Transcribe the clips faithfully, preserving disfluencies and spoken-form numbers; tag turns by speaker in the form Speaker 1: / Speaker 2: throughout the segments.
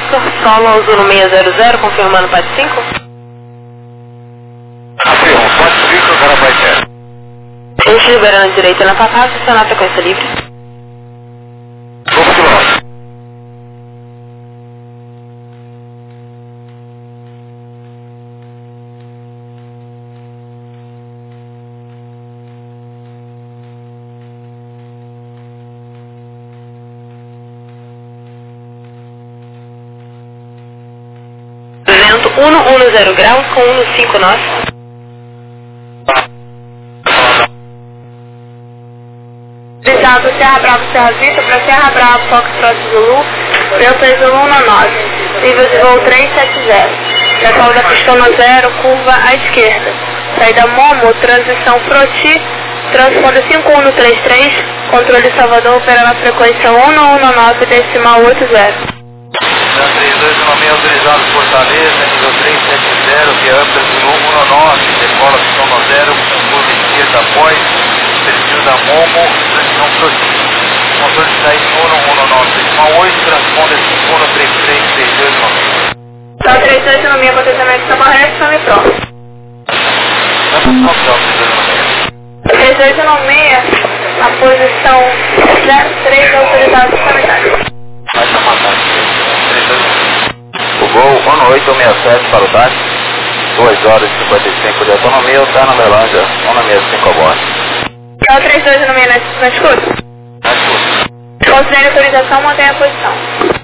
Speaker 1: Oscar, solo Zulu seis zero zero, confirmando P A T cinco.
Speaker 2: Confirmo, P A T cinco, agora vai ter.
Speaker 1: Eixo liberando direita na passagem, estacionar a frequência livre.
Speaker 2: doze quilômetros.
Speaker 1: Vento cento e dez graus com cento e cinco nós. Visado Serra Bravo, Serra Vista para Serra Bravo, Foxtrot Zulu, Delta Zulu nove, nível de voo trezentos e setenta. Decola da pistona zero, curva à esquerda. Saída Momo, transição Froti, transponder cinco um três três, controle Salvador, opera na frequência cento e dezesseis decimal oitenta.
Speaker 2: três dois um seis autorizado Fortaleza, nível trezentos e setenta, via Ampla Zulu cento e nove, decola pistona zero, curva esquerda após, perfil da Momo, transição Froti. Controle de saída cento e dezesseis decimal oito, transponder cinco um três três, três dois um seis.
Speaker 1: Tá trinta e dois no meu acontecimento está correto, está me próximo. três dois um seis, a posição zero três autorizado sanitário.
Speaker 2: Vai estar matando. três dois um. O Gol um oito seis sete para o táxi, duas horas e cinquenta e cinco de autonomia, está na Melândia, cento e sessenta e cinco a bordo.
Speaker 1: Tá três dois um seis na escuta?
Speaker 2: Na escuta.
Speaker 1: Considere autorização, mantenha a posição.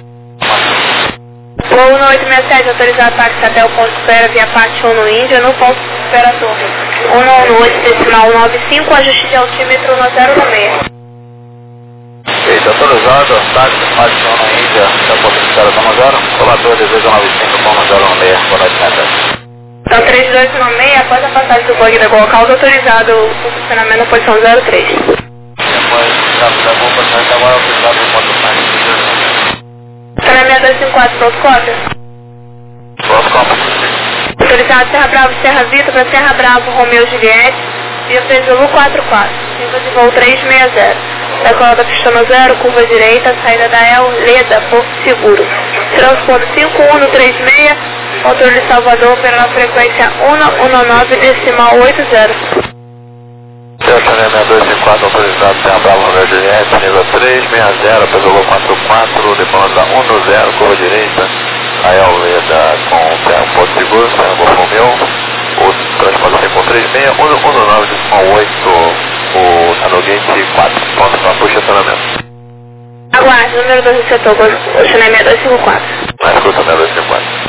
Speaker 1: Voo um oito seis sete, autorizado táxi até o ponto de espera via parte um no Índia, no ponto de espera torre. cento e oito decimal noventa e cinco, ajuste de altímetro no zero seis.
Speaker 2: Feito, autorizado, táxi, parte um na Índia, até o ponto de espera zero zero, colador de dois nove cinco, zero seis, boa noite, meta.
Speaker 1: Então três dois um seis, após a passagem do bug da Gol Causa, autorizado o funcionamento na posição zero três.
Speaker 2: Depois, já da Gol passagem, agora autorizado no ponto de espera.
Speaker 1: Funcionamento dois cinco quatro, pronto cópia.
Speaker 2: Pronto cópia.
Speaker 1: Autorizado Serra Bravo, Serra Vita para Serra Bravo, Romeu Juliette, via Zulu quatro quatro, nível de voo trezentos e sessenta. Decola da pistona zero, curva direita, saída da El Leda, Porto Seguro. Transporte cinco um três seis, controle de Salvador, opera na frequência cento e dezesseis decimal oitenta.
Speaker 2: Delta seis dois cinco quatro, autorizado Serra Bravo, Romeu Juliette, nível trezentos e sessenta, Pessoa quatro quatro, decolando da cento e dez, curva direita, a El Leda com Serra Porto Seguro, Serra Romeu, o transporte cinco um três seis, cento e dezesseis decimal oito, o Tanogate quatro, pronto para puxa acionamento.
Speaker 1: Aguarde, número dois do setor, funcionamento dois cinco quatro.
Speaker 2: Na escuta, seis dois cinco quatro.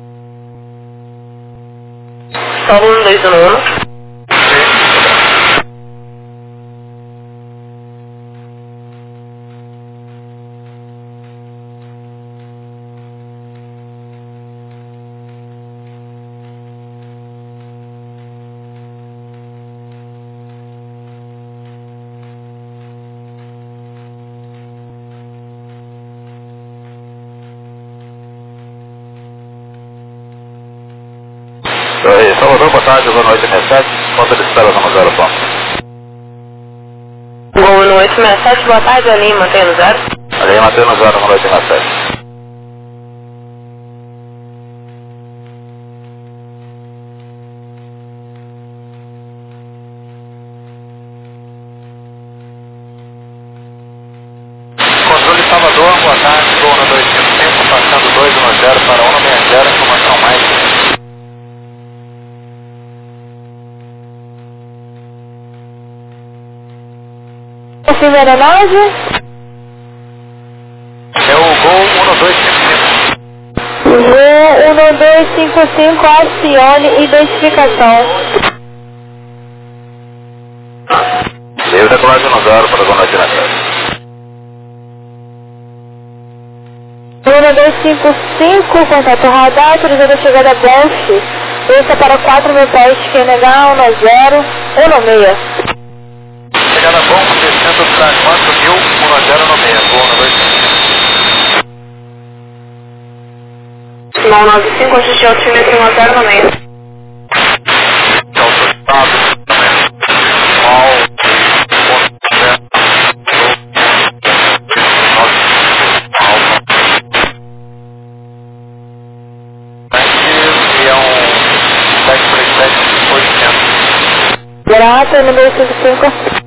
Speaker 1: Solo um dois um um.
Speaker 2: Oi, Salvador, boa tarde, boa noite, sessenta e sete, conta de espera, zero zero, ponto.
Speaker 1: Gol um oito seis sete, boa tarde, Alinha, mantendo zero.
Speaker 2: Alinha, mantendo zero, boa noite, sessenta e sete. Controle Salvador, boa tarde, Gol um dois cinco cinco, passando dois um zero para um seis zero, informação mais.
Speaker 1: Confirma a aeronave?
Speaker 2: É o Gol um dois cinco cinco.
Speaker 1: Gol um dois cinco cinco, acione identificação.
Speaker 2: Livre decolagem um zero para a zona de nação.
Speaker 1: um dois cinco cinco, contato radar, autorizando a chegada a Blanche. Esse é para quatro mil pés, que é negar um zero um seis.
Speaker 2: Chegada bom, descendo para quatro mil, um zero um seis, Gol um dois cinco.
Speaker 1: Mal nove cinco, ajuste de altímetro um zero um seis. quatro, número cinco cinco.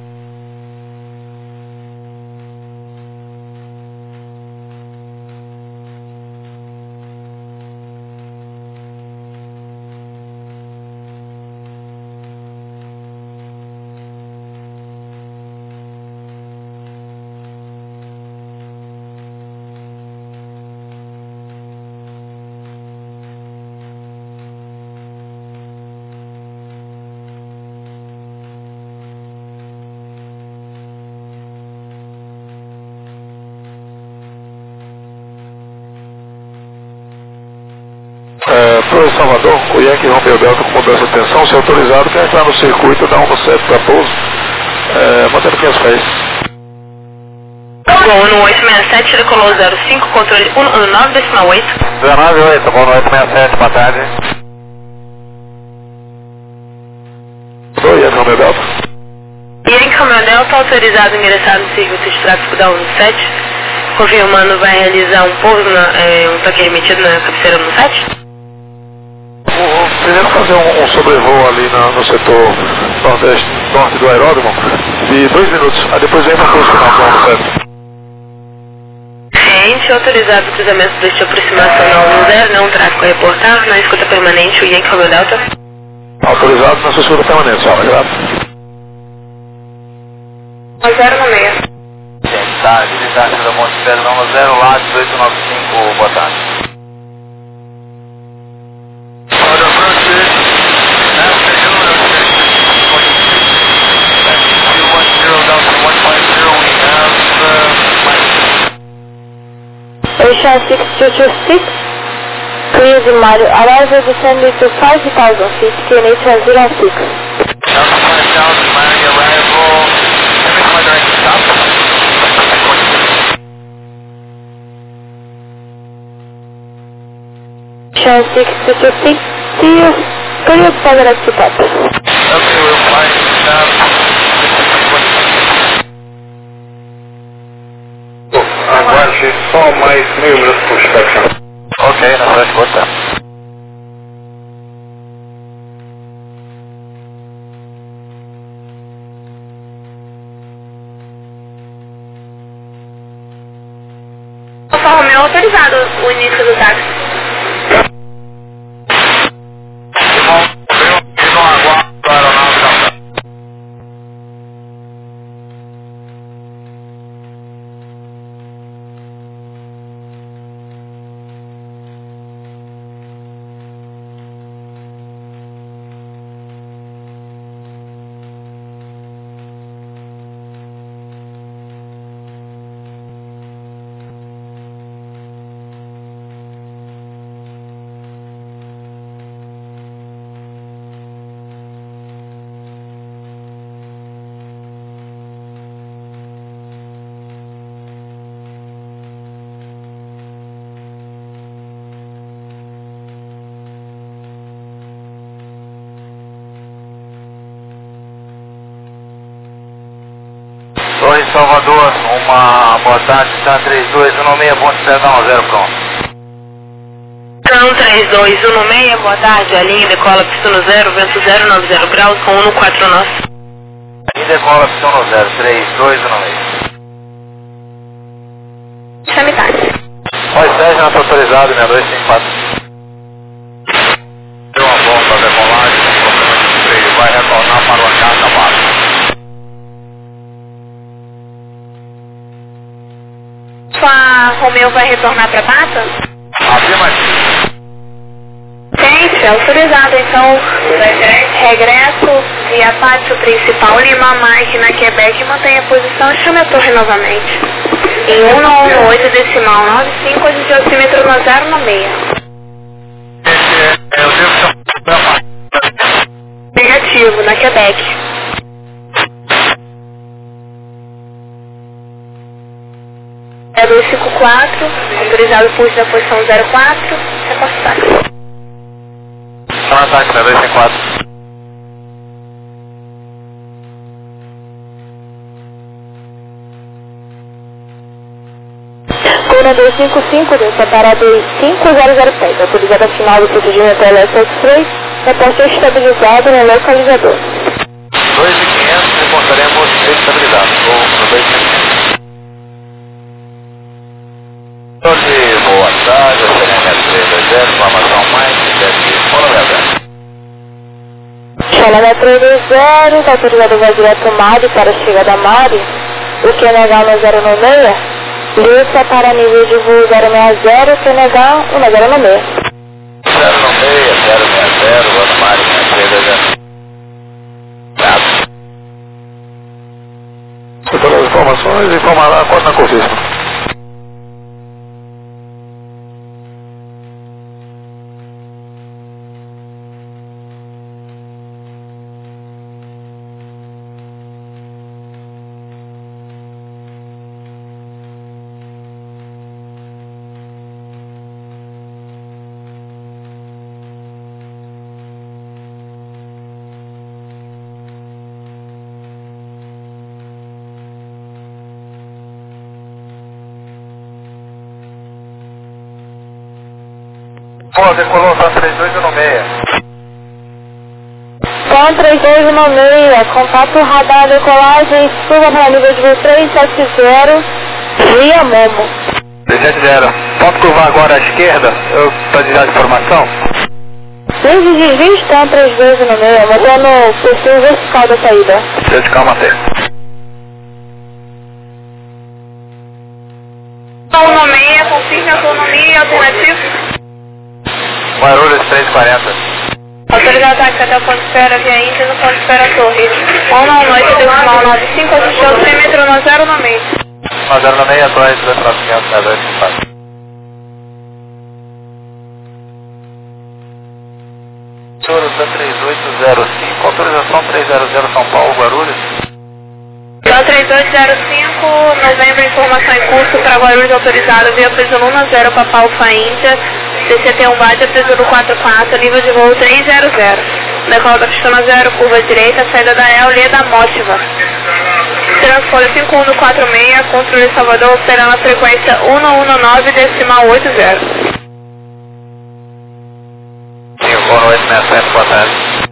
Speaker 2: É, Pro Salvador, o Yankee Romeo Delta com mudança de tensão, se autorizado, quer entrar no circuito, dá um no sete para pouso, é, mantendo quinhentos pés.
Speaker 1: Bom, no oito seis sete, decolou zero cinco, controle um nove decimal oito.
Speaker 2: dezenove oito, bom, no oito seis sete, boa tarde. Oi, Yankee Romeo Delta.
Speaker 1: Yankee Romeo Delta, autorizado a ingressar no circuito de tráfego da um sete, confirmando vai realizar um pouso, na, é, um toque remetido na cabeceira no sete.
Speaker 2: Primeiro fazer um, um sobrevoo ali na, no setor nordeste, norte do aeródromo de dois minutos, aí depois vem para o curso final do ano certo.
Speaker 1: Ciente, autorizado o cruzamento de aproximação na um zero, não tráfego a reportar, na escuta permanente, o Yankee Romeo Delta.
Speaker 2: Autorizado na sua escuta permanente, senhora, graças.
Speaker 1: zero no meio.
Speaker 2: Tá, habilidade da Monte Fernão, zero lá, dezoito nove cinco, boa tarde.
Speaker 1: Ocean six two two six, clear the Mario, arrival descending to five thousand feet, Q N H zero six.
Speaker 2: Delta five thousand, Miami arrival, every point direct stop.
Speaker 1: Ocean six two two six, clear, clear for direct stop.
Speaker 2: Okay, we're flying down. Aguarde só mais meio minuto por inspeção. Ok, na frente, boa tarde.
Speaker 1: Alfa Romeo autorizado o início do táxi.
Speaker 2: Bom, eu não aguardo a aeronave da Oi, Salvador, uma boa tarde, está três dois um seis, Ponte Perdão, zero pronto.
Speaker 1: Então, três dois um seis, boa tarde, a linha decola pistono zero, vento zero nove zero graus, com um no quatro nove.
Speaker 2: E decola pistono zero, três dois um seis.
Speaker 1: Chame táxi.
Speaker 2: Oi, Sérgio, nosso autorizado, meia dois cinco quatro. Deu uma bomba, decolagem, problema de freio, vai retornar para o hangar acabado.
Speaker 1: Sua Romeo vai retornar para Pata?
Speaker 2: Afirmativo.
Speaker 1: Gente, autorizado, então, regresso via pátio principal, Lima, Mike, na Quebec, e mantenha a posição e chame a torre novamente. Em um nove oito decimal nove cinco, de oxímetro no zero no meio.
Speaker 2: Eu devo chamar.
Speaker 1: Negativo, na Quebec. É dois cinco quatro, autorizado pulso da posição zero quatro, reposto táxi.
Speaker 2: Chama ataque, né? dois cinco quatro.
Speaker 1: Cona dois cinco cinco, desça para dois cinco zero zero pés, autorizado a final do procedimento L S X três, reposto estabilizado no localizador. Xanamé três dois zero, está autorizado vai direto Mari para a chegada da Mari, o Q N H um zero nove seis, lista para nível de voo zero seis zero, Q N H um zero nove seis.
Speaker 2: zero nove seis, zero seis zero, Ana Mari, seis todas as informações e informará a conta na confisca. Pô, decolou, tá três dois nove seis.
Speaker 1: Com três dois nove seis, contato radar decolagem, suba para nível de voo três sete zero, via Momo.
Speaker 2: três sete zero, pode curvar agora à esquerda, eu para desviar de informação?
Speaker 1: Desde de vista, três dois nove seis, mantendo o perfil vertical da saída.
Speaker 2: Vertical, mantém.
Speaker 1: Autonomia, confirme autonomia, alternativo.
Speaker 2: Guarulhos três quarenta.
Speaker 1: Autorizado ataque até o ponto de espera via Inter no ponto de espera Torre. onze noite, decimal nove cinco, assistiu perímetro no zero nove seis.
Speaker 2: No zero nove seis, atrás dois quatrocentos, zero dois quatro. Senhor, três oito zero cinco, autorização três zero zero São Paulo, Guarulhos.
Speaker 1: três dois zero cinco, novembro, informação em curso para Guarulhos autorizado via preso um zero Papa Alfa Índia, C C T um Bate, preso quatro quatro, nível de voo três zero zero. Decola da pistona zero, curva direita, saída da El, linha da Mótiva. Transpole cinco um quatro seis, controle Salvador, operando a frequência um um nove, decimal oito zero.
Speaker 2: Boa noite, minha sete, boa tarde.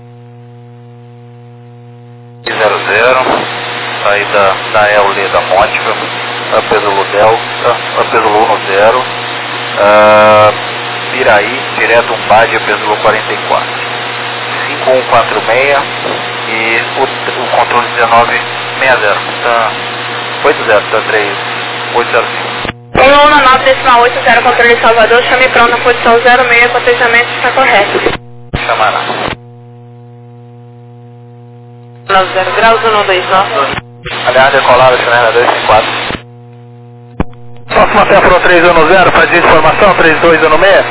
Speaker 2: zero zero, saída da El, linha da Mótiva, Apesolo Delta, Apesolo um zero, uh, Piraí, direto um Bade, Apesolo quarenta e quatro. cinco um quatro seis e o, o controle dezenove sessenta, tá oito zero, tá três oito zero cinco.
Speaker 1: um um nove, decimal oito zero, controle Salvador, chame pronto, posição zero seis, cotejamento está correto.
Speaker 2: Chamará.
Speaker 1: nove zero graus, um dois nove.
Speaker 2: Aliás, decolada, Chanel dois cinco quatro. Próxima Teflon três um zero, faz informação, três dois um seis.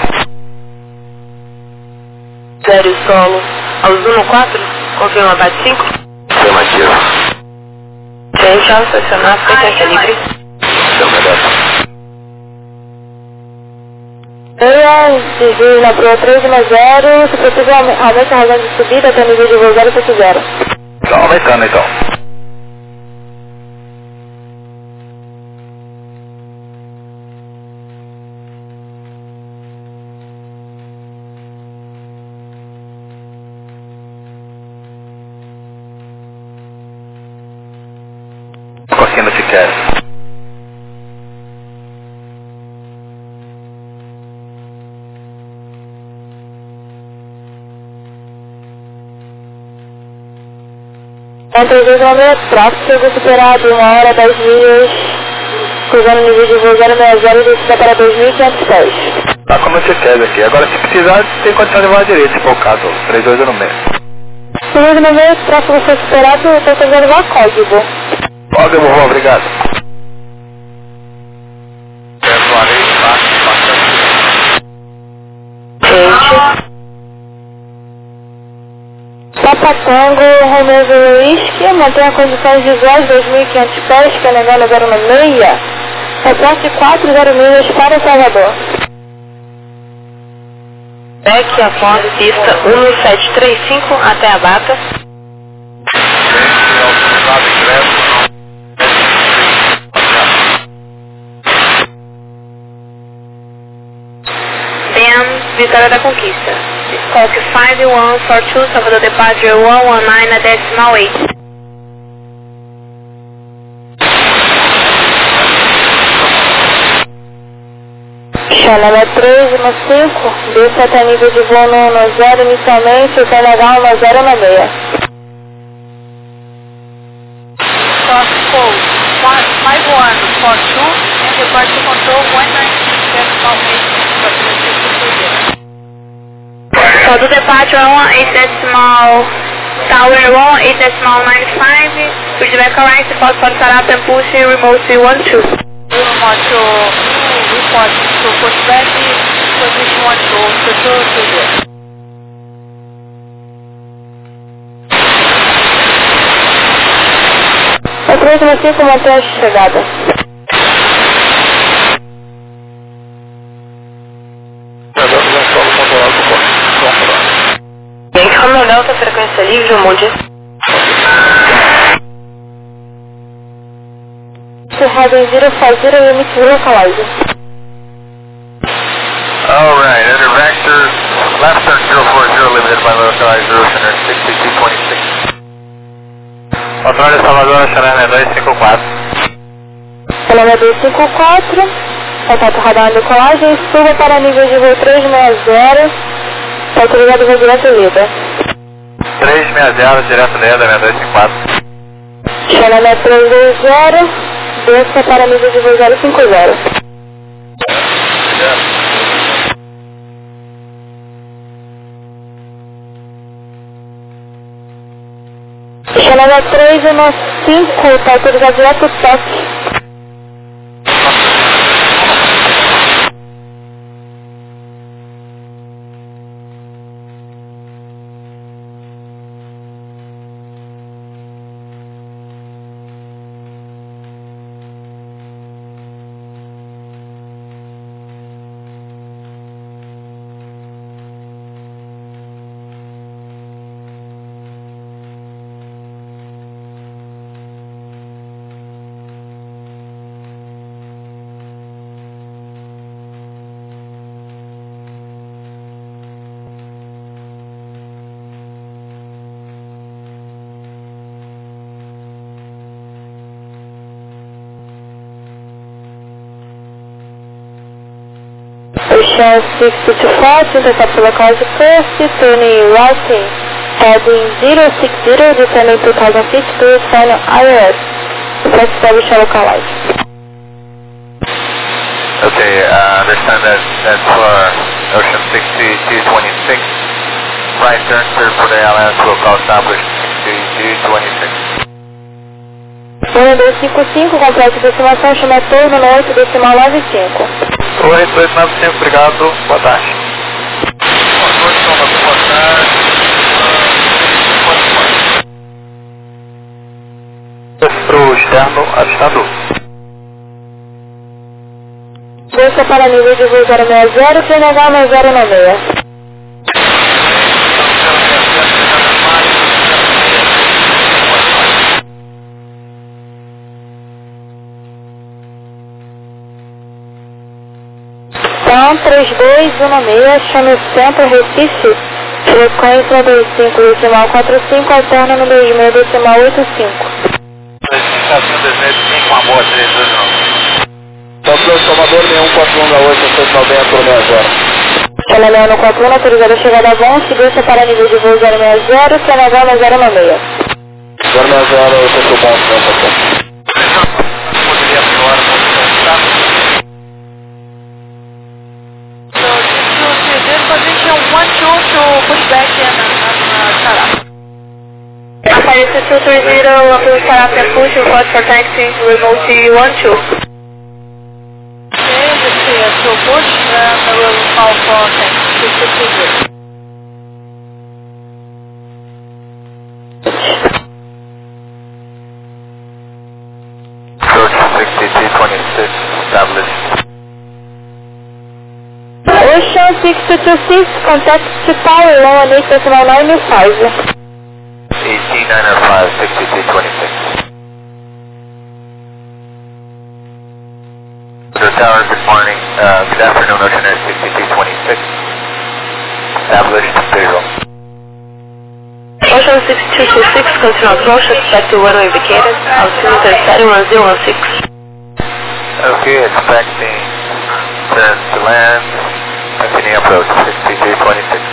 Speaker 1: Zero solo, aos um quatro, confirma bate cinco.
Speaker 2: Afirmativo.
Speaker 1: Deixa, estacionar, frequência livre. Meia, desvio na Pro três um zero, se possível aumente a razão de subida até o nível de voo zero sete zero.
Speaker 2: Tá aumentando então. Coquinho te quer.
Speaker 1: Entre dois homens, tráfego chegou superado uma hora, dez milhas, cruzando o nível de voo zero seis zero e descida para dois mil e quinhentos pés.
Speaker 2: Tá como você quer aqui. Agora se precisar, tem condição de voar direito, se for o caso. três dois um seis.
Speaker 1: Se não vê, tráfego foi superado, eu estou fazendo uma código.
Speaker 2: Código, vou, obrigado.
Speaker 1: Papa Tango, Romeo Whisky, mantém condições visuais dois mil e quinhentos pés, Q N H zero nove seis, reporte quatro zero milhas para Salvador. Beck, Afonso, pista um sete três cinco até a Bata. Ben, Vitória da Conquista. Scope cinco um quatro dois, Salvador Departure um um nove, decimal oito. Xanamé três um cinco, desce até nível de voo no zero inicialmente, o Q N H um zero nove seis. four two and report to control one nine six decimal eight six. So do departure one eight decimal tower one eight decimal nine five. With back alright, pode for startup and push remote one two. Remote to report to pushback position one two to two two zero. É três cinco, mantém a chegada. Yankee Romeo Delta, frequência livre, mude. Heading zero five zero, unit localizer.
Speaker 2: Alright, enter vector, left turn zero four zero, limited by localizer, center sixty-two twenty-six. Controle Salvador, Xarana dois cinco quatro.
Speaker 1: Xarana dois cinco quatro, contato radar decolagem, suba para nível de voo três seis zero, está autorizado voo direto Leda.
Speaker 2: três seis zero, direto Leda, seis dois cinco quatro.
Speaker 1: Xarana três dois zero, desça para nível de voo zero cinco zero. Xanana três um cinco, está autorizado direto toque. Ocean six two four, intercept localizer first, turning right, heading zero six zero, descending two thousand feet to final I R S. Let's establish a localizer.
Speaker 2: Okay, uh, understand that that's for Ocean sixty-two twenty-six. Right turn, clear for the L S, will call established sixty-two twenty-six.
Speaker 1: um dois cinco cinco, complexo de estimação, chama turno no oito decimal nove cinco.
Speaker 2: oito oito nove cinco, obrigado, boa tarde. Boa tarde. Para o externo, avistado.
Speaker 1: Desça para nível de voo zero seis zero, P N H zero nove seis. Então, três dois um seis, chame Centro, Recife, frequência dois cinco decimal quatro cinco, alterna no dois seis decimal oito cinco.
Speaker 2: dois seis cinco, uma boa, três dois nove.
Speaker 3: Controle Salvador, seis um quatro um da oito, seis nove zero.
Speaker 1: Chama Leão no quatro um, autorizada a chegada a bom, segurança para nível de voo zero seis zero, P N H zero nove seis.
Speaker 3: zero seis zero, eu estou bom, não,
Speaker 2: Poderia pior, não
Speaker 1: Aparece two three zero, approach startup and push, report for taxi, remote one two. Okay, just clear to push, and I will call for taxi two three zero.
Speaker 2: sixty-two twenty-six, established.
Speaker 1: Ocean six two two six, contact to Tower one eight decimal nine five.
Speaker 2: eighteen nine oh five, sixty-two twenty-six. Sir Tower, good morning. Uh, good afternoon, Ocean Air sixty-two twenty-six. Established, visual.
Speaker 1: Ocean six two two six, continue approach, expect to runway vacated, altimeter setting one zero one six.
Speaker 2: Okay, expecting turn to land, continue approach, sixty-two twenty-six.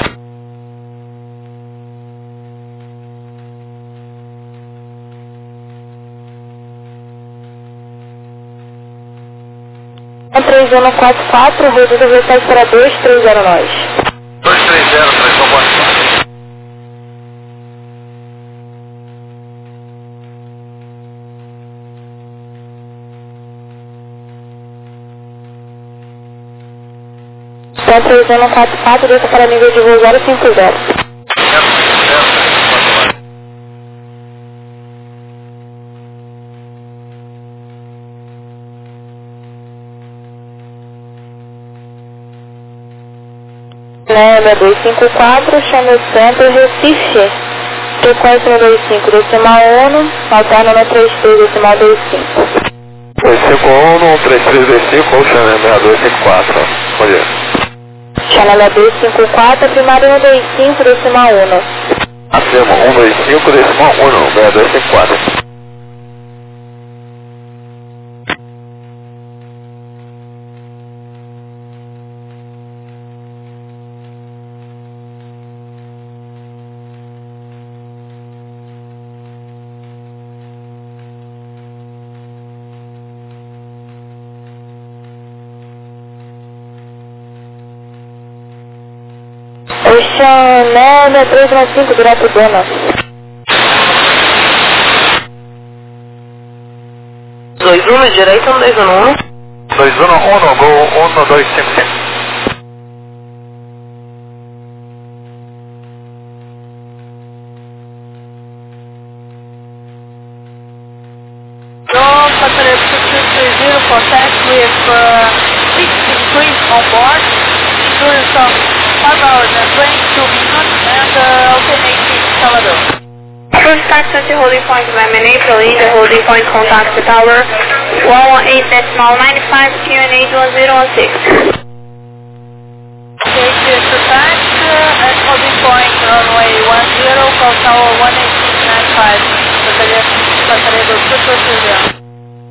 Speaker 1: três um quatro quatro, reduzido a velocidade para dois três zero nós.
Speaker 2: dois três zero, três um quatro quatro.
Speaker 1: Então três um quatro quatro, desça para nível de voo zero cinco zero. Lembra dois cinco quatro, chame o centro, Recife. Frequência no dois cinco, decimal um, alterna no três três, decimal dois cinco.
Speaker 2: dois cinco um, três três dois cinco, ou chame seis dois cinco quatro. Bom dia.
Speaker 1: Chame dois cinco quatro, primário um dois cinco, decimal um.
Speaker 2: Afirmo, um dois cinco, decimal um, seis dois cinco quatro.
Speaker 1: Oceanélia três um cinco, direto Dona. dois um na direita, um dois um um.
Speaker 2: dois um um, gol um dois cinco cinco.
Speaker 1: Então, passageiro two three zero, contact with uh, sixty crews on board, including some five hours and twenty-two minutes, and uh, alternating Salvador. First taxi holding point by April in the holding point contact the tower one one eight decimal nine five Q N eight one zero one six. Okay, clear to tax uh, at holding point runway one zero, call tower one eight six nine five. Passageiro two three zero.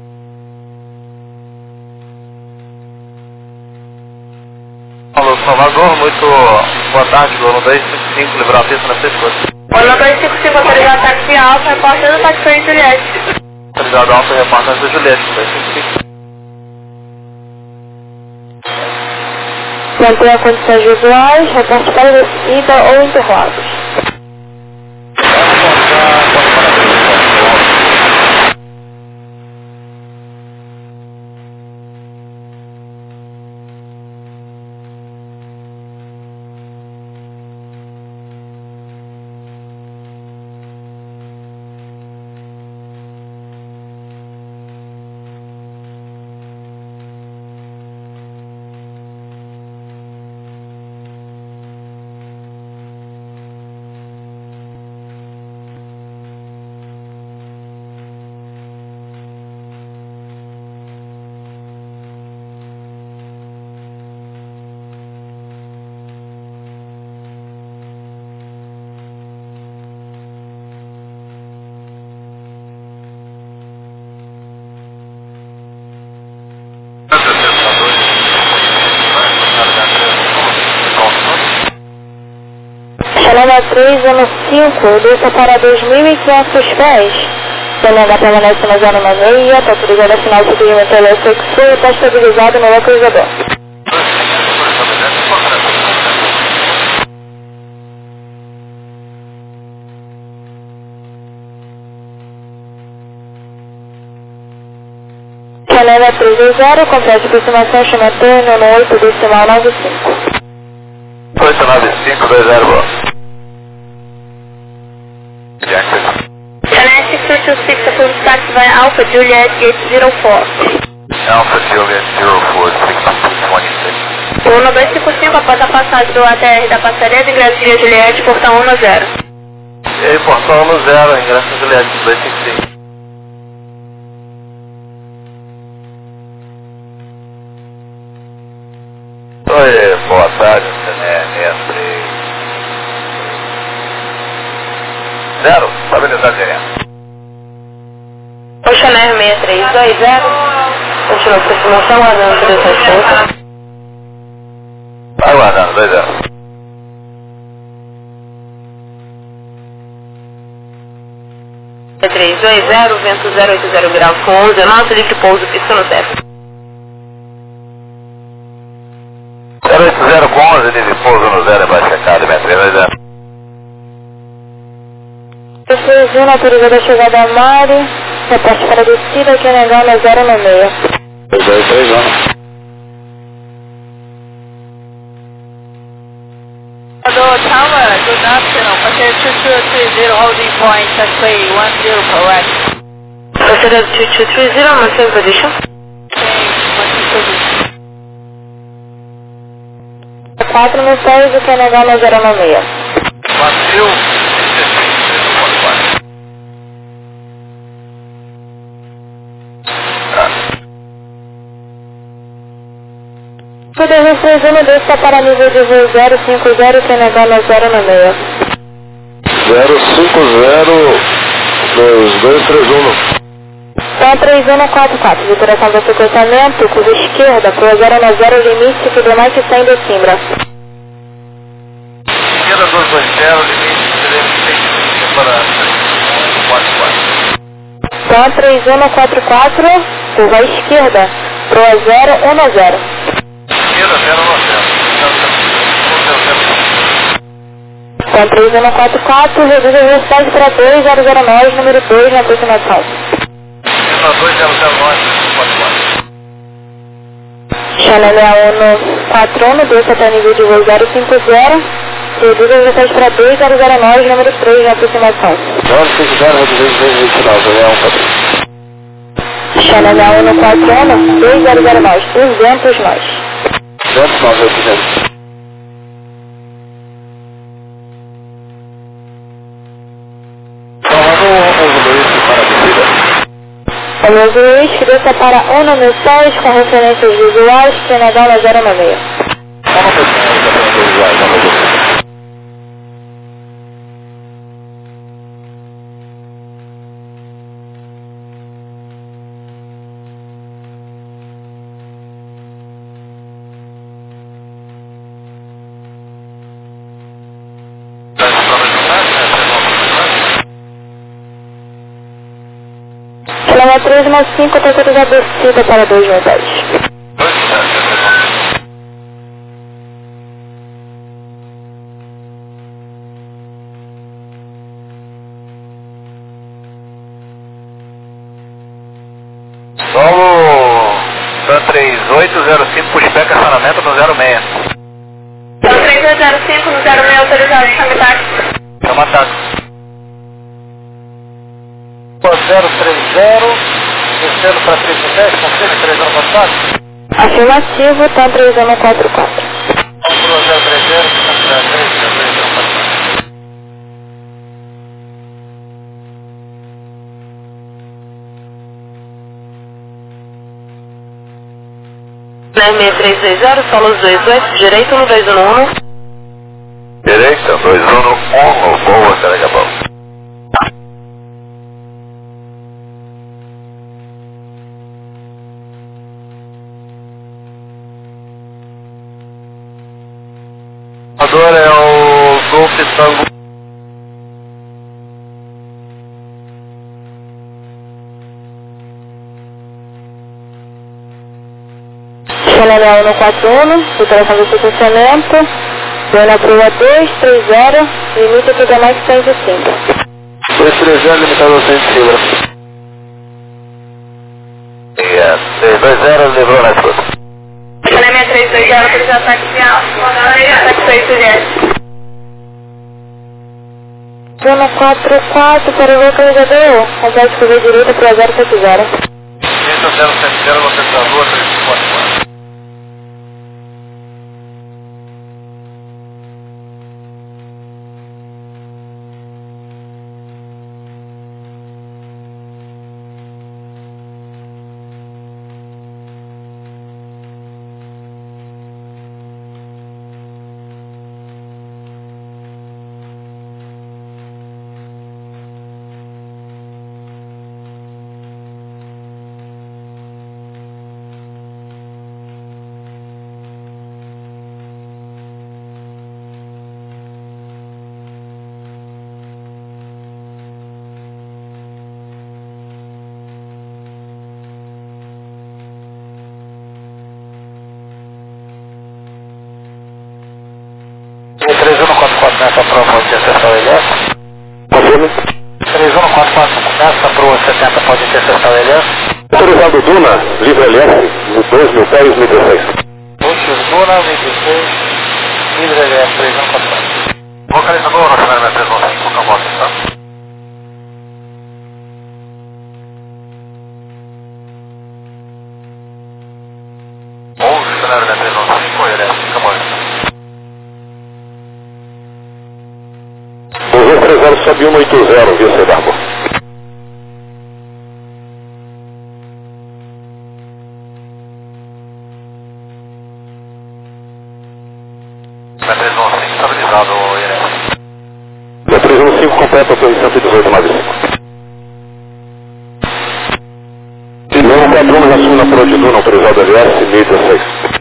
Speaker 2: Alô, Salvador, muito boa tarde, Golo dois cinco cinco, liberar a pista na sequência.
Speaker 1: Golo dois cinco cinco, autorizado táxi alfa, repórter do táxi Frei Juliette.
Speaker 2: Autorizado alfa, repórter do Juliette, dois cinco cinco.
Speaker 1: Mantenha condições visuais, reporte para descida ou interrogados. Chanel três um cinco, desça para dois mil e quinhentos pés. Seu H permanece na zona na meia, está autorizado a final de segmento elétrico e está estabilizado no localizador. Chanel três um zero, complete de estimação, chama Antônio no oito decimal nove cinco.
Speaker 2: oito nove cinco dois zero.
Speaker 1: Chanel six two two six, approved taxi by Alpha Juliet Gate zero four.
Speaker 2: Alpha Juliet zero four, six two two six.
Speaker 1: um dois cinco cinco, após a passagem do A T R da passaria de ingresso de Juliette, portão um zero.
Speaker 2: E aí, portão um zero, ingresso de Juliette dois cinco cinco. Oi, boa tarde, Chanel seis três zero, estabilidade direto.
Speaker 1: O Chanel seis três dois zero, continua com estimação, aguardando três sessenta.
Speaker 2: Vai aguardando, dois zero.
Speaker 1: três dois zero, vento zero oito zero graus com onze, nota livre pouso, pista no teto.
Speaker 2: Livre pouso no zero, embaixo checado, minha três dois zero.
Speaker 1: três três um, autorizada a chegada a Mari, reporte para a descida, aqui é legal na zero no meio.
Speaker 3: dois dois três um.
Speaker 4: Hello, Tower, good afternoon. Passenger two two three zero holding point, taxiway one zero correct.
Speaker 1: Passenger two two three zero, maintain position.
Speaker 4: Maintain position.
Speaker 1: quatro mil seis, aqui é legal na zero no meio.
Speaker 2: Brasil.
Speaker 1: P D V três um, desça para nível de voo zero cinco zero, aqui é legal na zero no meio.
Speaker 3: zero cinco zero dois dois três um.
Speaker 1: Então três um quatro quatro, vituração do sequenciamento, curva esquerda, para zero na zero, limite, tudo mais que tem de Simbra.
Speaker 2: Esquerda dois dois zero, limite, seis para quatro quatro.
Speaker 1: Então três um quatro quatro, curva esquerda, para zero um na zero.
Speaker 2: Esquerda zero no zero.
Speaker 1: Então três um quatro quatro, reduz a velocidade para dois zero zero nove, número dois na aproximação.
Speaker 2: dois zero zero nove, quatro quatro.
Speaker 1: Channel um quatro um, desça até nível de voo zero cinco zero, reduz a velocidade para dois zero zero nove, número três na aproximação.
Speaker 3: zero cinco zero, reduz vinte e nove, é um quatro.
Speaker 1: Channel um quatro um, dois zero zero nove, duzentos nós.
Speaker 3: duzentos e nove, oitocentos.
Speaker 1: Alô, Luiz, desça para um no mil seis com referências visuais, que é legal na zero no meio. Quilômetro três mais cinco, está autorizado a descida para dois mil dez.
Speaker 2: Solo Sun três oito zero cinco, pushback acionamento no zero seis.
Speaker 1: Então três oito zero cinco no zero seis, autorizado, chama táxi.
Speaker 2: Chama táxi.
Speaker 3: zero três zero, descendo para três dez, confirma três zero quatro quatro.
Speaker 1: Afirmativo, então três um quatro quatro.
Speaker 3: zero três zero, três zero quatro quatro.
Speaker 1: seis três dois zero, solo dois oito, direito no dois um um.
Speaker 2: Direita, dois um um, boa, carrega bom. Agora é o Golf Tango.
Speaker 1: Channel um quatro um, vituração do sequenciamento, vou na prova dois três zero, limite tudo a mais cento e cinco.
Speaker 3: dois três zero, limitado a cento e cinco.
Speaker 2: E três dois zero, livrou na escuta.
Speaker 1: Channel três dois zero, autorizado táxi alto, táxi oito zero. Zona quatro quatro para o localizador, atrás de curva direita para zero sete zero.
Speaker 2: zero sete zero, localizador, três quatro quatro.
Speaker 3: começa a prova de acessar o L S.
Speaker 2: Confirme.
Speaker 3: três um quatro quatro começa a prova setenta, pode acessar o L S.
Speaker 2: Autorizado Duna, livre L S, dois mil pés, mil e dezesseis.
Speaker 3: Outros Duna, mil e dezesseis, livre L S, três um quatro quatro.
Speaker 2: Localizador, Rosemary três um cinco, com a volta, tá? Ou cenário da três um cinco, L S, com a volta. dois três zero, sobe cento e oitenta, via C Barbo. Da três um cinco, estabilizado, L S. Da três um cinco, completa o cento e dezoito, nove cinco. Leão quatro um, assume na Pro de Duna, autorizado L S, mil e dezesseis.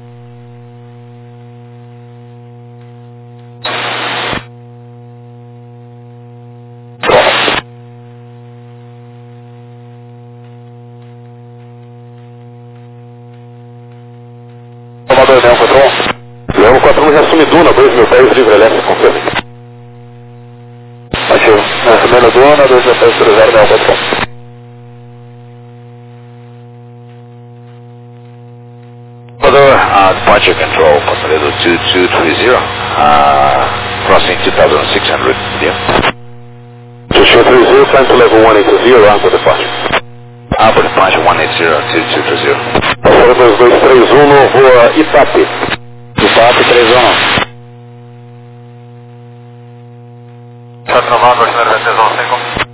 Speaker 2: Tomador Leão quatro um. Leão quatro um, reassume Duna, dois mil pés, livre L S, confirme. Ativo. Assumindo Duna, dois mil pés, três zero, Leão quatro um. Uh, departure control, Fortaleza two two three zero, uh, crossing two thousand six hundred, yeah. two two three zero, time to level one eighty, Alpha departure. Alpha departure one eighty, two two three zero. Passando dois dois três um, no voa Itape. Itape três um. Está travando, Rosemary três um cinco.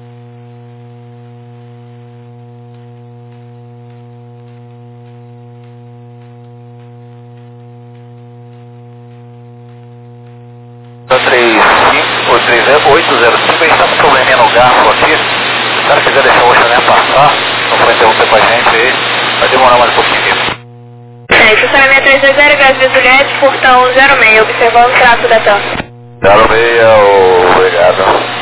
Speaker 2: três cinco, três oito zero cinco, a gente está com um probleminha no garfo aqui. Se o cara quiser deixar o Oxané passar, não vai interromper com a gente aí, vai demorar mais um pouquinho.
Speaker 1: É, estacionamento três dois zero, Gás Juliette, portão zero seis, observando o trato da T A M.
Speaker 2: zero seis, obrigado.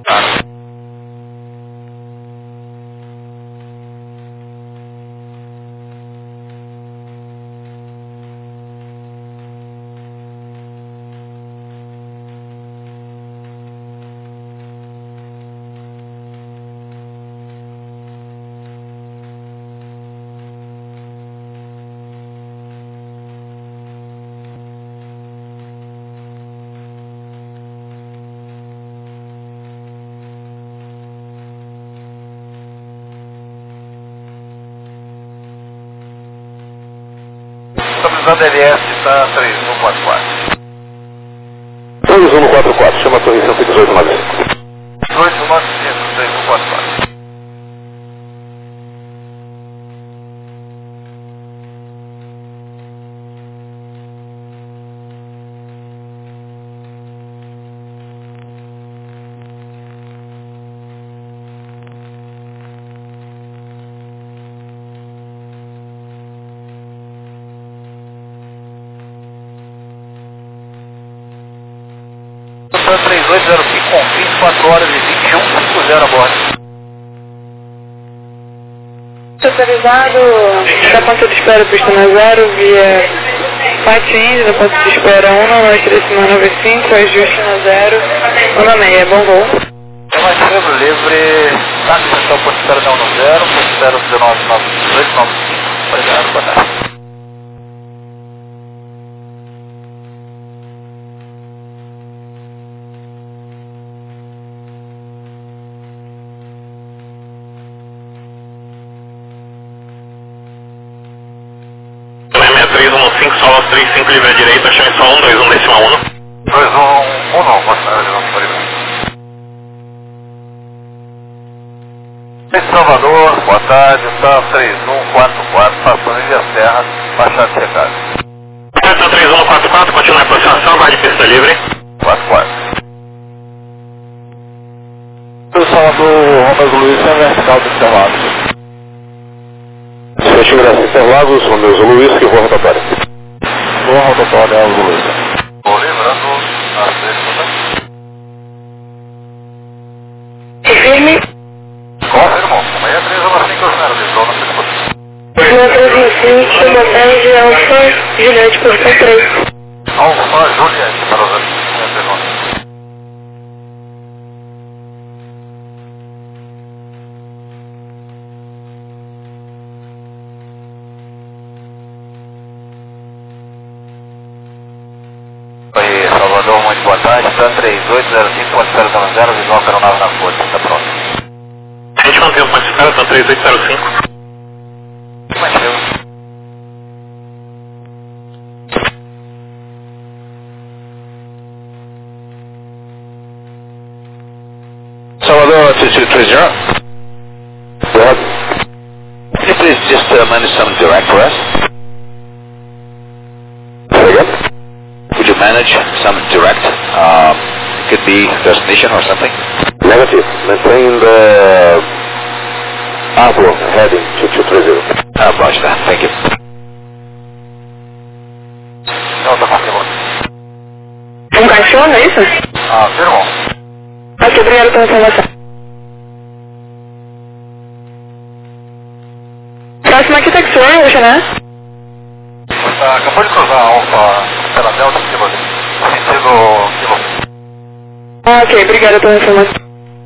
Speaker 2: Estabilizando L S, está três um quatro quatro. três um quatro quatro, chama a torre cento e dezoito, nove cinco. dezoito, nove cinco, três um quatro quatro. três oito zero cinco, com vinte e quatro horas e vinte e um, cinquenta a bordo.
Speaker 1: Autorizado da ponta de espera pista zero, via Patins, da ponta de espera um nove três nove cinco, ajuste na zero, um seis, bom voo.
Speaker 2: É mais cedo, livre, táxi central ponto de espera não no zero, ponto de espera dezenove nove oito nove cinco, obrigado, boa tarde. três um cinco, solo três cinco, livre à direita, chame só um, dois um, décima um. dois um, um não, Rosemary, não, por aí. Salvador, boa tarde, está três um quatro quatro, passando em Via Serra, baixada de chegada. Está três um quatro quatro, continua a aproximação, guarde pista livre. quatro quatro.
Speaker 3: Salvador, Romeu Luiz, é vertical do Interlagos.
Speaker 2: Fecha ingresso Interlagos, Romeu Luiz, que voa rotatória.
Speaker 3: Boa rotatória, é o Luiz.
Speaker 2: Estou lembrando a sexta.
Speaker 1: Firme.
Speaker 2: Confirmou. Amanhã três horas cinco, Rosemary, livrou na segunda.
Speaker 1: três um cinco, montagem Alfa Juliette, portão três.
Speaker 2: Alfa Juliette, para os anos. botagem, está três oito zero cinco, ponto zero zero zero, visual para a aeronave na força, está pronto.
Speaker 5: A gente mantém o ponto de espera, está três oito zero cinco.
Speaker 2: Manteve.
Speaker 6: Salvador two two three zero. Go ahead. Can you please just uh, manage some direct for us?
Speaker 2: Again?
Speaker 6: Would you manage some direct? Um, it could be destination or something.
Speaker 2: Negative. Maintain the Arbor heading two two three zero.
Speaker 6: Ah, roger that. Thank you.
Speaker 2: Não, está confirmado.
Speaker 1: Um cachorro, é isso?
Speaker 2: Ah, firmou.
Speaker 1: Ok, obrigado pela informação. Próxima aqui tá que senhor, hoje, né?
Speaker 2: Tá, acabou de cruzar a Alfa pela Delta Kilo, sentido Kilo.
Speaker 1: Ah, ok, obrigado pela informação.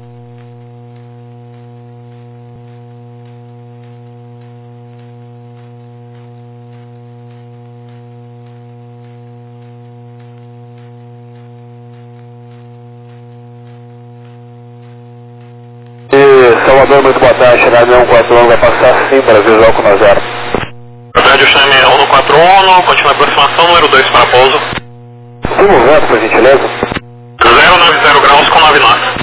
Speaker 2: Salvador, muito boa tarde, Chegada um quatro um vai passar sim para visual com nós zero.
Speaker 5: Rádio Chame um no quatro um, continua a aproximação, número dois para pouso.
Speaker 2: Sim, movimento, por gentileza.
Speaker 5: zero nove zero graus com nove knots.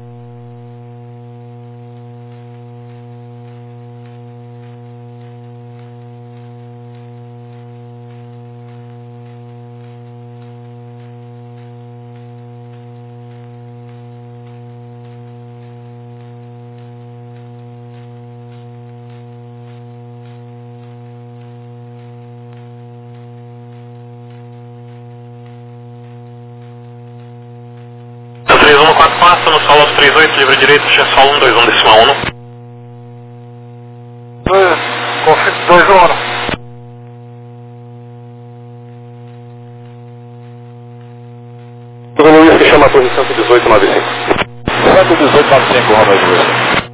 Speaker 5: três um quatro quatro, no solo três oito, livre direito, X solo um dois um decimal um.
Speaker 3: dois um.
Speaker 2: Todo mundo que chama a torre Santo dezoito nove cinco.
Speaker 6: Santo dezoito nove cinco, Romeo Luiz.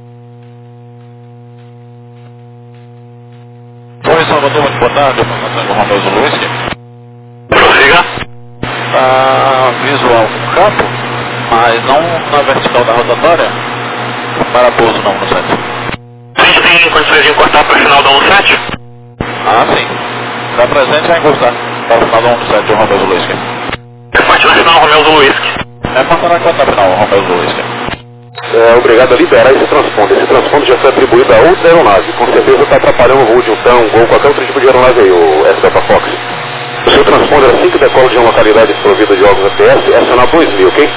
Speaker 6: Oi, Salvador, muito boa tarde. Informação com Romeo Luiz.
Speaker 5: Prossiga.
Speaker 6: Ah, visual campo, mas não na vertical da rotatória. Para pouso não no centro.
Speaker 5: A gente tem condições de encostar para o final da um sete?
Speaker 6: Ah, sim. Está presente vai encostar para o final da um sete, o Romeo Luiz.
Speaker 5: É parte na final, Romeo Zuluiski.
Speaker 6: É passar na conta final, o Romeo Luiz.
Speaker 2: É obrigado a liberar esse transponder. Esse transponder já foi atribuído a outra aeronave. Com certeza está atrapalhando o voo de um TAM, um Gol, qualquer outro tipo de aeronave aí, o S Delta Fox. O seu transponder, assim que decola de uma localidade desprovida de órgãos A T S, é acionar dois mil, ok?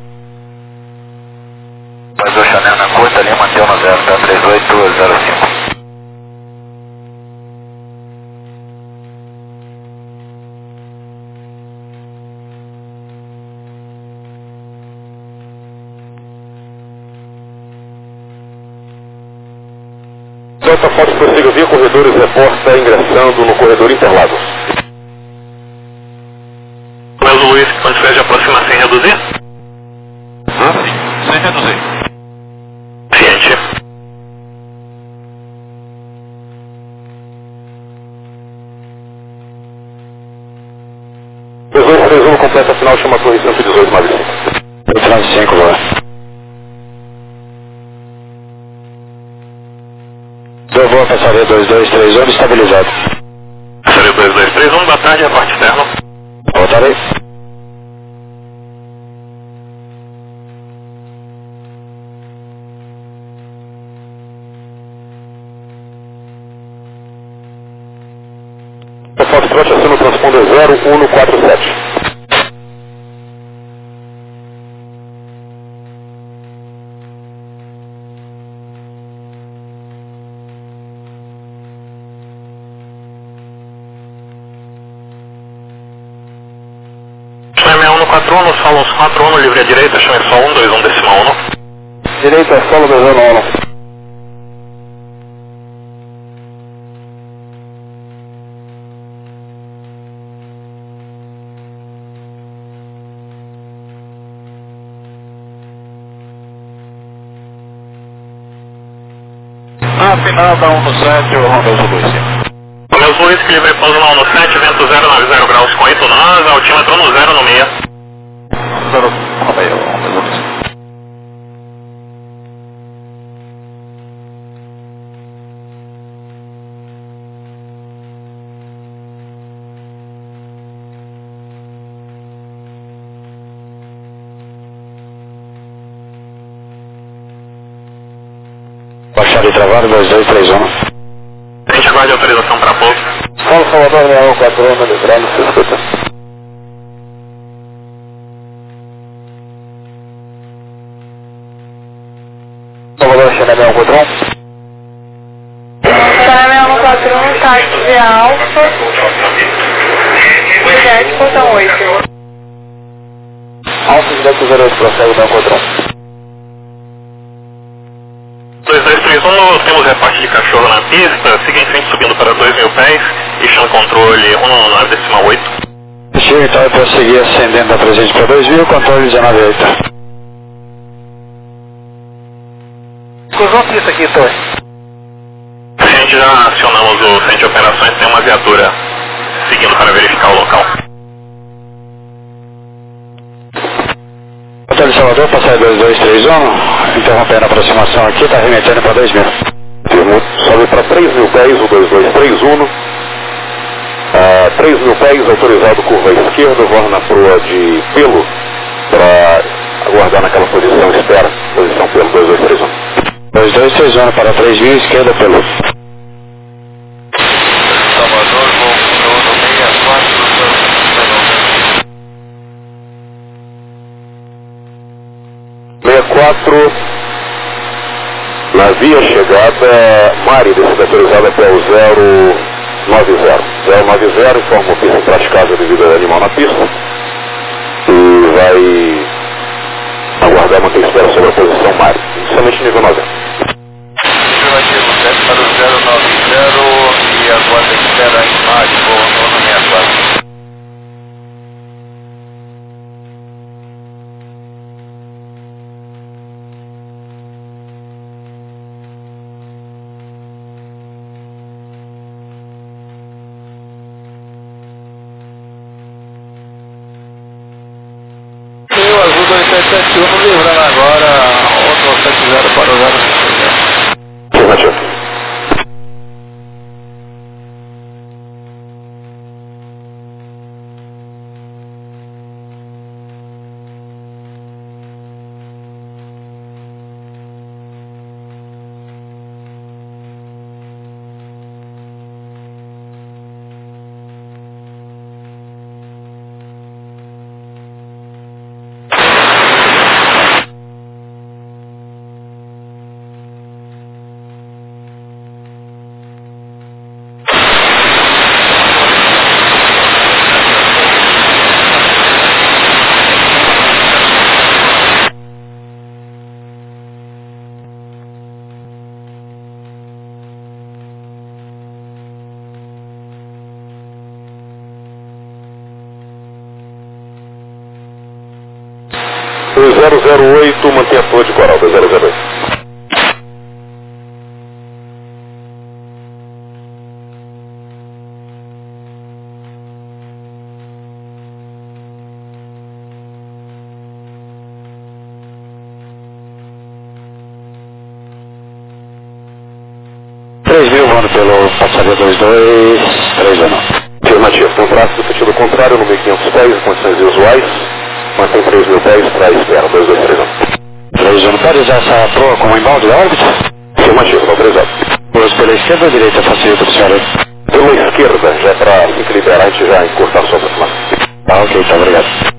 Speaker 6: Mas o Chanel na curta ali, mantém no zero três oito zero cinco.
Speaker 2: Delta Fox prossiga via corredores, reporta ingressando no corredor Interlagos.
Speaker 5: Romeo Zuluiski, condições de aproximar sem reduzir?
Speaker 6: Ah, sim. Sem reduzir.
Speaker 5: Ciente.
Speaker 2: dezoito três um, completa final, chama a torre Santo dezoito nove cinco.
Speaker 6: oito nove cinco, agora. Eu vou passar V dois dois três um estabilizado.
Speaker 5: Série dois dois três um, boa tarde, reporte externo.
Speaker 6: Voltarei.
Speaker 2: O Foxtrot acima o transponder zero um quatro sete.
Speaker 5: Chame um no quatro um, no solo quatro um, livre à direita, chame só um dois um decimal um.
Speaker 2: Direita, solo dois um um.
Speaker 6: Ah, final da um no sete, o Romeo Luiz.
Speaker 5: Romeo Zuluiski, livre pouso na um no sete, vento zero nove zero graus com oito nós, altímetro no zero no meia.
Speaker 6: zero, calma aí, vamos. Baixada e travado, dois dois três um.
Speaker 5: A gente aguarda a autorização para pouso.
Speaker 2: Paulo Salvador, Leão quatro um, Menegrano, se escuta. Salvador, China Leão quatro um.
Speaker 1: China Leão quatro um, táxi de Alfa. Jet, portão oito.
Speaker 2: Alfa, Jet zero oito, prossegue Leão quatro um.
Speaker 5: dois dois três um, temos reporte de cachorro na pista, siga em frente subindo para dois mil pés, deixando controle cento e nove decimal oito.
Speaker 6: Chega então e prosseguir ascendendo da presente para dois mil, controle dezenove oito.
Speaker 3: Cruzou pista aqui, Torre.
Speaker 5: A gente já acionamos o centro de operações, tem uma viatura seguindo para verificar o local.
Speaker 6: Controle Salvador, passagem dois dois três um, interrompendo a aproximação aqui, está remetendo para dois mil.
Speaker 2: Firmo, sobe para três mil pés, o dois dois três um. Uh, três mil pés, autorizado curva esquerda, voando na proa de pelo, para aguardar naquela posição, espera, posição pelo dois dois três um.
Speaker 6: dois dois três um para três mil, esquerda pelo.
Speaker 2: Salvador, voo no sessenta e quatro, sessenta e quatro, na via chegada, Mari, descida autorizada até o zero nove zero. zero nove zero, informa o pista praticável devido ao animal na pista. E vai aguardar manter espera sobre a posição Mari, inicialmente nível nove.
Speaker 7: Relativo sete para o zero nove zero e aguarda espera em Mari, voo no sessenta e quatro.
Speaker 3: sete um, livrando agora outro sete zero para o zero cinco zero.
Speaker 2: Afirmativo. zero zero oito, mantém a proa de coral, dois zero zero oito.
Speaker 6: três mil, voando pelo passageiro dois dois três um.
Speaker 2: Afirmativo, tem um tráfego no sentido contrário, no mil e quinhentos pés, em condições visuais. Mantém três mil pés para a espera, dois dois três um.
Speaker 6: três um, pode usar essa proa como embalde da órbita?
Speaker 2: Afirmativo, autorizado.
Speaker 6: Uso pela esquerda ou direita, facilita o senhor aí?
Speaker 2: Pela esquerda, já para assim que liberar, a gente já encurtar sua aproximação.
Speaker 6: Ah, ok, tá, obrigado.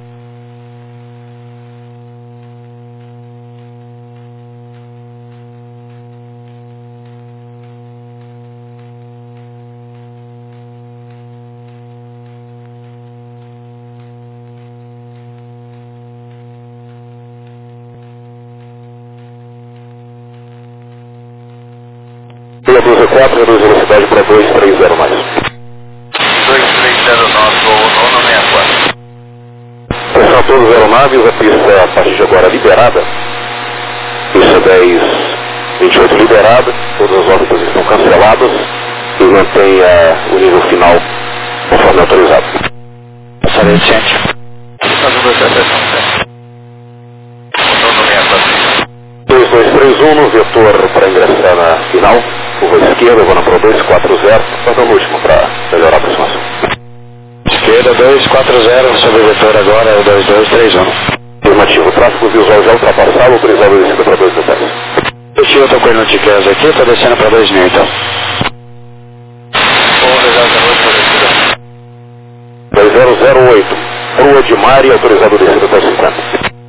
Speaker 2: Pela doze quatro, reduz a velocidade para dois três zero mais.
Speaker 7: dois três zero nove, voo no sessenta e quatro.
Speaker 2: Atenção a todas as aeronaves, a pista a partir de agora liberada. Pista dez vinte e oito liberada, todas as órbitas estão canceladas e mantenha o nível final conforme autorizado.
Speaker 6: Passarei de centro.
Speaker 3: Está tudo certo,
Speaker 6: um no vetor para ingressar na final. Curva esquerda, vou na Pro dois quatro zero. Falta o último para melhorar a aproximação. Esquerda dois quatro zero, sobre o vetor agora é o dois dois três um. Afirmativo, o tráfego visual já ultrapassado, autorizado a descida para dois mil pés. Eu estou com o Noticast aqui, estou descendo para dois mil então. dois zero zero oito, Rua de Mari, autorizado a descida até cinquenta.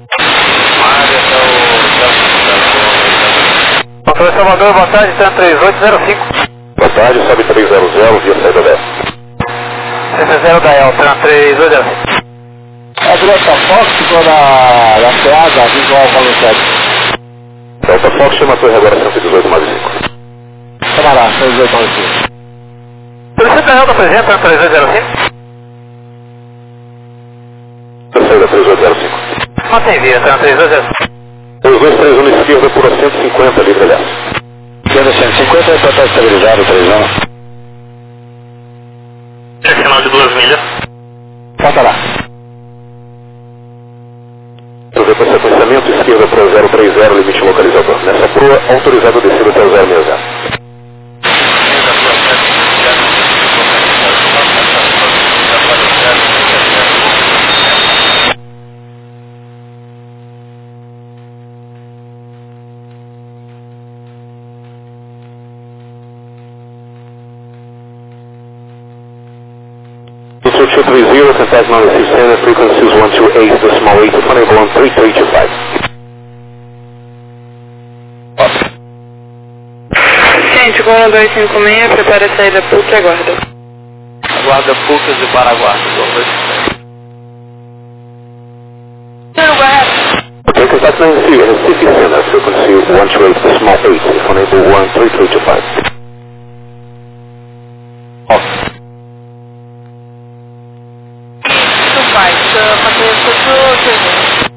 Speaker 3: Controle Salvador, boa tarde, T três oito zero cinco.
Speaker 6: Boa tarde, sobe três zero zero, via saída dez.
Speaker 3: C zero da El, T três oito zero cinco.
Speaker 8: A Delta Fox ficou na, na C A da visual Paulo sete.
Speaker 6: Delta Fox chama a torre agora cento e dezoito mais cinco.
Speaker 8: Toma lá, cento e dezoito mais cinco.
Speaker 3: Polícia da El da presente, T três oito zero cinco.
Speaker 6: Saída três oito zero cinco.
Speaker 3: Mantém via, T três oito zero cinco.
Speaker 6: dois dois três um na esquerda por cento e cinquenta, livre aliás.
Speaker 8: Esquerda cento e cinquenta, é para estar estabilizado, três um.
Speaker 5: É final de duas milhas.
Speaker 8: Falta lá.
Speaker 6: Depois sequenciamento, esquerda para zero três zero, limite localizador. Nessa proa, autorizado a descer até o zero seis zero. two three zero, contact non-receive standard frequencies one two eight decimal eight, enable on three three two five.
Speaker 1: Gente, com um dois cinco seis, prepara a saída P U C e aguarda.
Speaker 3: Aguarda P U C de Paraguai.
Speaker 6: Okay, contact non-receive Recife standard frequency one two eight decimal eight, enable one three three two five.
Speaker 4: Off. Vai, manter tudo.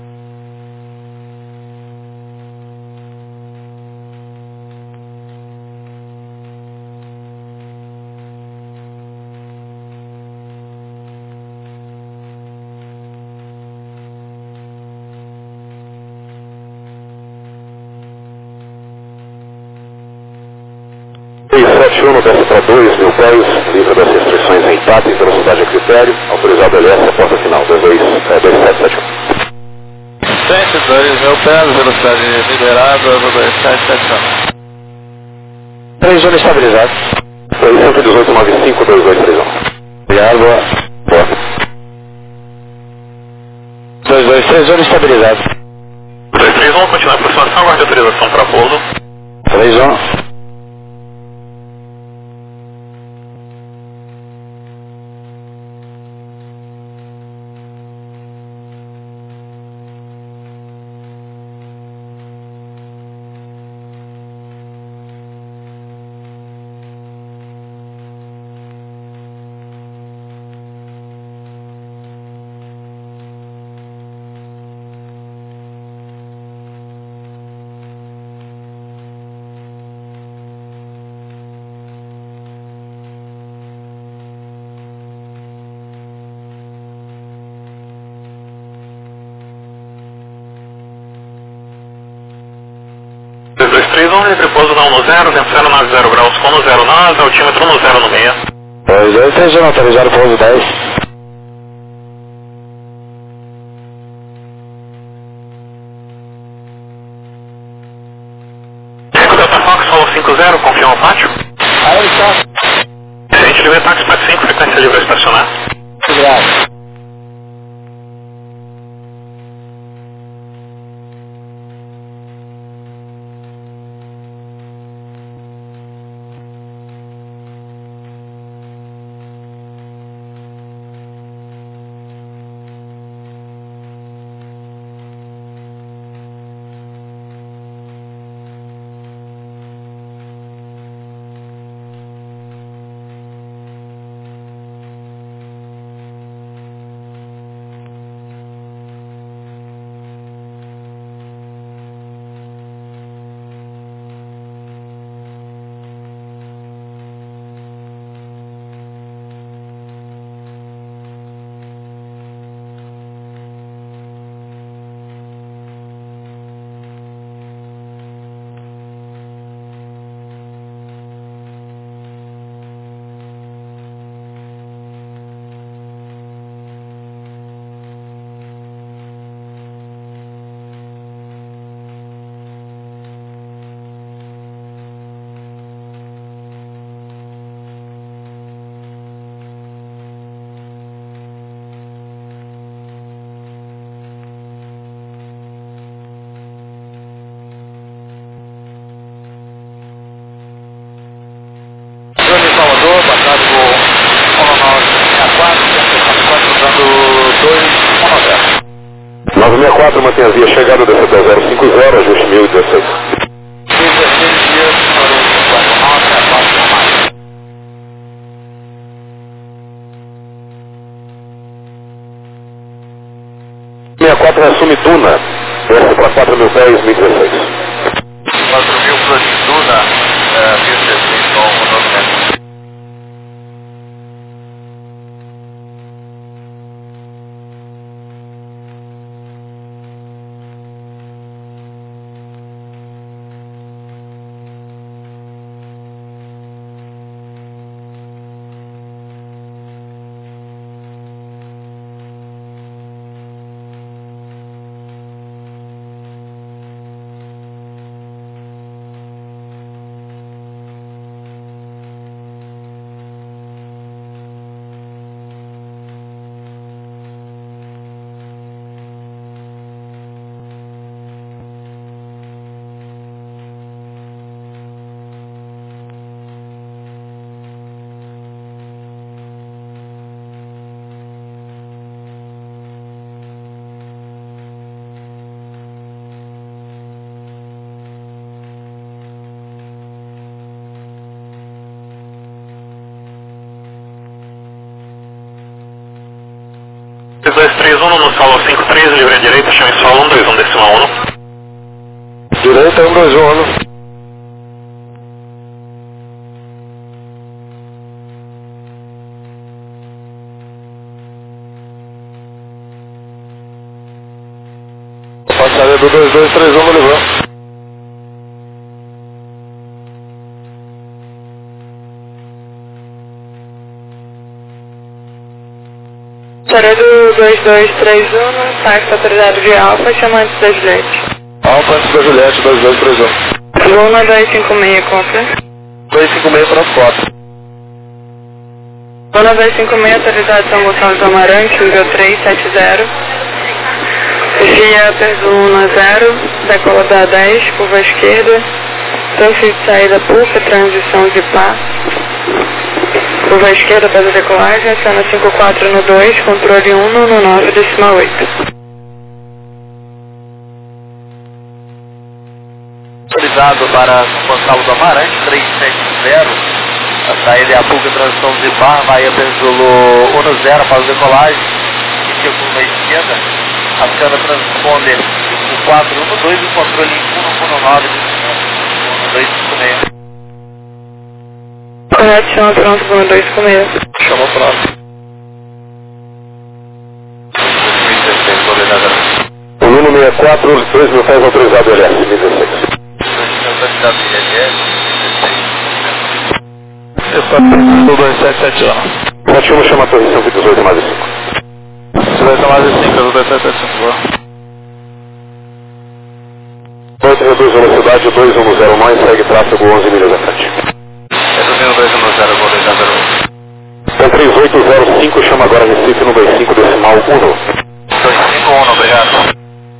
Speaker 6: sete um desce para dois mil pés, livre das restrições em impacto e velocidade a critério, autorizado L S, porta final, dois dois sete sete um.
Speaker 3: cento e dois mil pés, velocidade liberada, dois sete sete um.
Speaker 8: três um estabilizado.
Speaker 6: cento e dezoito nove cinco dois dois três um.
Speaker 8: Obrigado, boa.
Speaker 6: Boa.
Speaker 8: dois dois três um estabilizado.
Speaker 5: dois três um, continua a aproximação, aguarde autorização para pouso.
Speaker 8: três um.
Speaker 5: dois dois três um, livre pouso não no zero, vento zero nove zero graus com no zero nove, altímetro no zero no meio.
Speaker 8: dois dois três um, autorizado pouso dez.
Speaker 5: cinco Delta Fox, solo cinco zero, confirma o pátio.
Speaker 8: Aí ele está.
Speaker 5: Gente, livre táxi pátio cinco, frequência livre a estacionar.
Speaker 8: Obrigado.
Speaker 6: nove seis quatro, mantenha a via chegada, D C T zero cinco zero, ajuste mil e dezesseis.
Speaker 7: dezesseis dias para o quatro nove, abaixo da marca.
Speaker 6: sessenta e quatro assume Duna, desce para quatro mil pés, mil e dezesseis.
Speaker 7: quatro mil para Duna, mil e dezesseis com o movimento.
Speaker 5: dois três um no solo cinco três, livre à direita, chame solo um dois um decimal um.
Speaker 3: Direita um dois um. Passaria do dois dois três um, levou.
Speaker 1: Passaria do dois dois três um, táxi autorizado de Alfa, chamante da Juliette.
Speaker 3: Alfa antes da Juliette, dois dois três um.
Speaker 1: Luna dois cinco seis, compra.
Speaker 3: dois cinco seis para as quatro.
Speaker 1: Luna dois cinco seis, autorizado São Gonçalo do Amarante, nível três sete zero. Via Persuna zero, decola da dez, curva esquerda. Tanque de saída pulsa, transição de pá. Curva esquerda para a decolagem, aciona cinco quatro no dois, controle um no nove, decimal oito.
Speaker 7: Autorizado para São Gonçalo do Amarante, três sete zero. A saída é a pulga, transição de bar, vai a Penzulo um no zero, faz a decolagem. Inicia curva esquerda, aciona transponder o quatro um no dois e controle um no nove, dois cinco seis.
Speaker 1: Correto, chama pronto, Bruno dois cinco seis.
Speaker 3: Chama pronto.
Speaker 6: O número sessenta e quatro, dois mil pés autorizado L S, mil e dezesseis.
Speaker 3: Estação dois sete sete um.
Speaker 6: sete um chama a torre cinco dezoito mais cinco.
Speaker 3: dezoito mais cinco, dois sete sete cinco.
Speaker 6: oito reduz velocidade dois um zero nove, segue tráfego onze milhas à frente.
Speaker 7: Reduzindo dois um zero, vou deixar zero um.
Speaker 6: Então três oito zero cinco, chama agora Recife no dois cinco decimal um.
Speaker 7: dois cinco um, obrigado.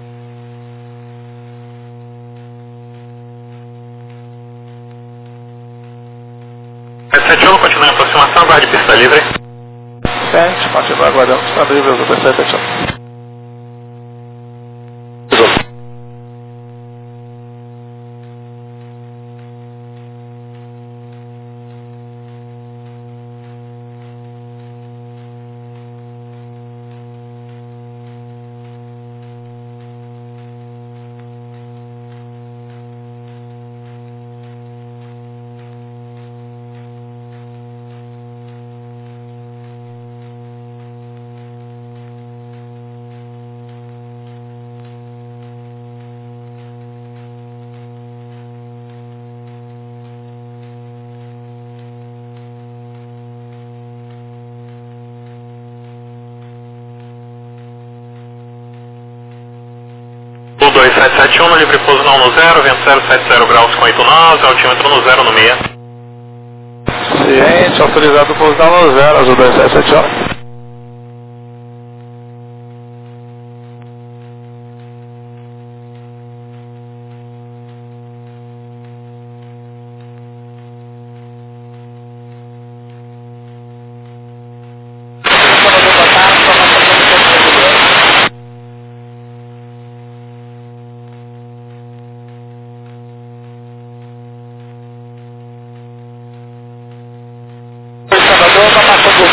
Speaker 5: sete um, continua em aproximação, guarde pista livre.
Speaker 3: sete, continua aguardando pista livre do dois sete sete um.
Speaker 5: dois sete sete um, no livre pouso não no zero, vento zero sete zero graus com oito nós, altímetro no zero no meia.
Speaker 3: Ciente, autorizado o pouso não no zero, azul dois sete sete um.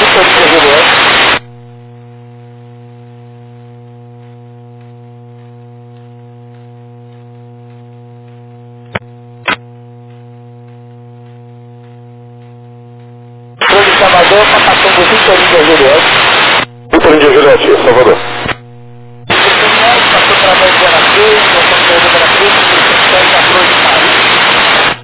Speaker 8: Vitor de Juliette. Controle de Salvador, passando do Vitor de Juliette.
Speaker 6: Vitor de Juliette, Salvador.
Speaker 8: Passou para a Bana três, passou para a Bana três, segue a Flor de Paris.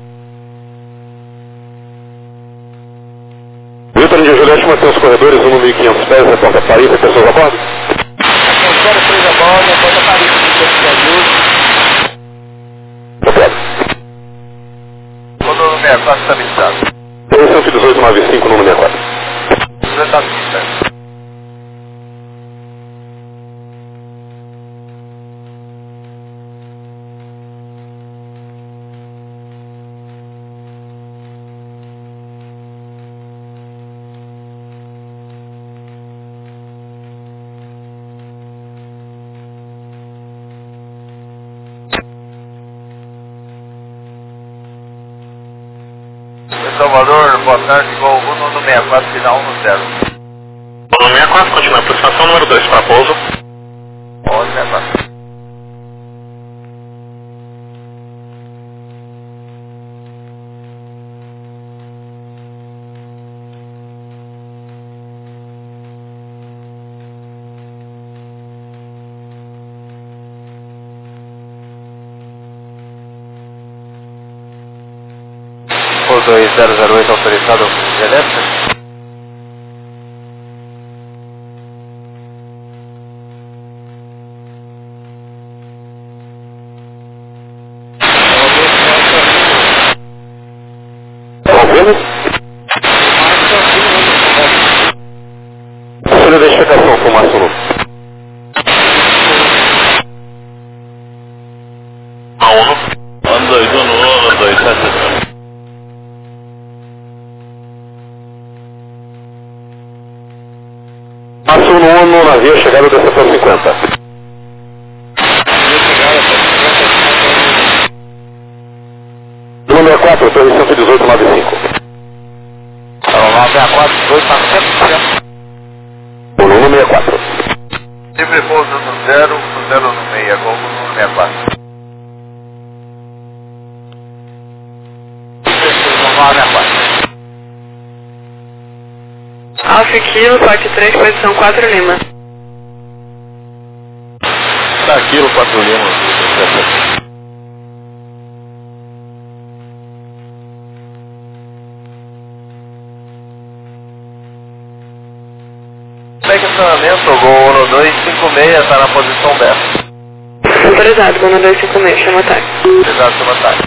Speaker 6: Vitor de Juliette, mantém os corredores, um mil e quinhentos pés, reporta Paris, tem pessoas a bordo?
Speaker 8: zero três a bordo, reporta Paris, de ajuda.
Speaker 6: Copiado.
Speaker 7: O número sessenta e quatro está habilitado.
Speaker 6: Tem cento e dezoito, nove cinco, número sessenta e quatro.
Speaker 7: Você está habilitado. Salvador, boa tarde, igual o número sessenta e quatro, final um zero.
Speaker 5: O sessenta e quatro, continua a aproximação, número dois para pouso.
Speaker 7: Pode, sessenta e quatro. O dois zero zero oito autorizado ao fluxo de elétrica.
Speaker 6: Ouvimos? Folha de identificação, fumaça no.
Speaker 5: A um. um dois um um, um dois sete sete.
Speaker 6: Passou no no navio, chegada da seção cinquenta. Número sessenta e quatro, torre cento e dezoito, nove cinco.
Speaker 7: Então, sessenta e quatro, dois para cento por cento.
Speaker 6: O número sessenta e quatro.
Speaker 7: Sempre pouso no zero, no zero no meio, igual o número sessenta e quatro. sessenta e quatro.
Speaker 1: Alfa Kilo, Parque três, posição quatro Lima.
Speaker 6: Tá, Kilo quatro Lima.
Speaker 7: Estacionamento, Gol Uno dois cinco seis, está na posição dez.
Speaker 1: Autorizado, Gol dois cinco seis, chama ataque.
Speaker 7: Exato, chama ataque.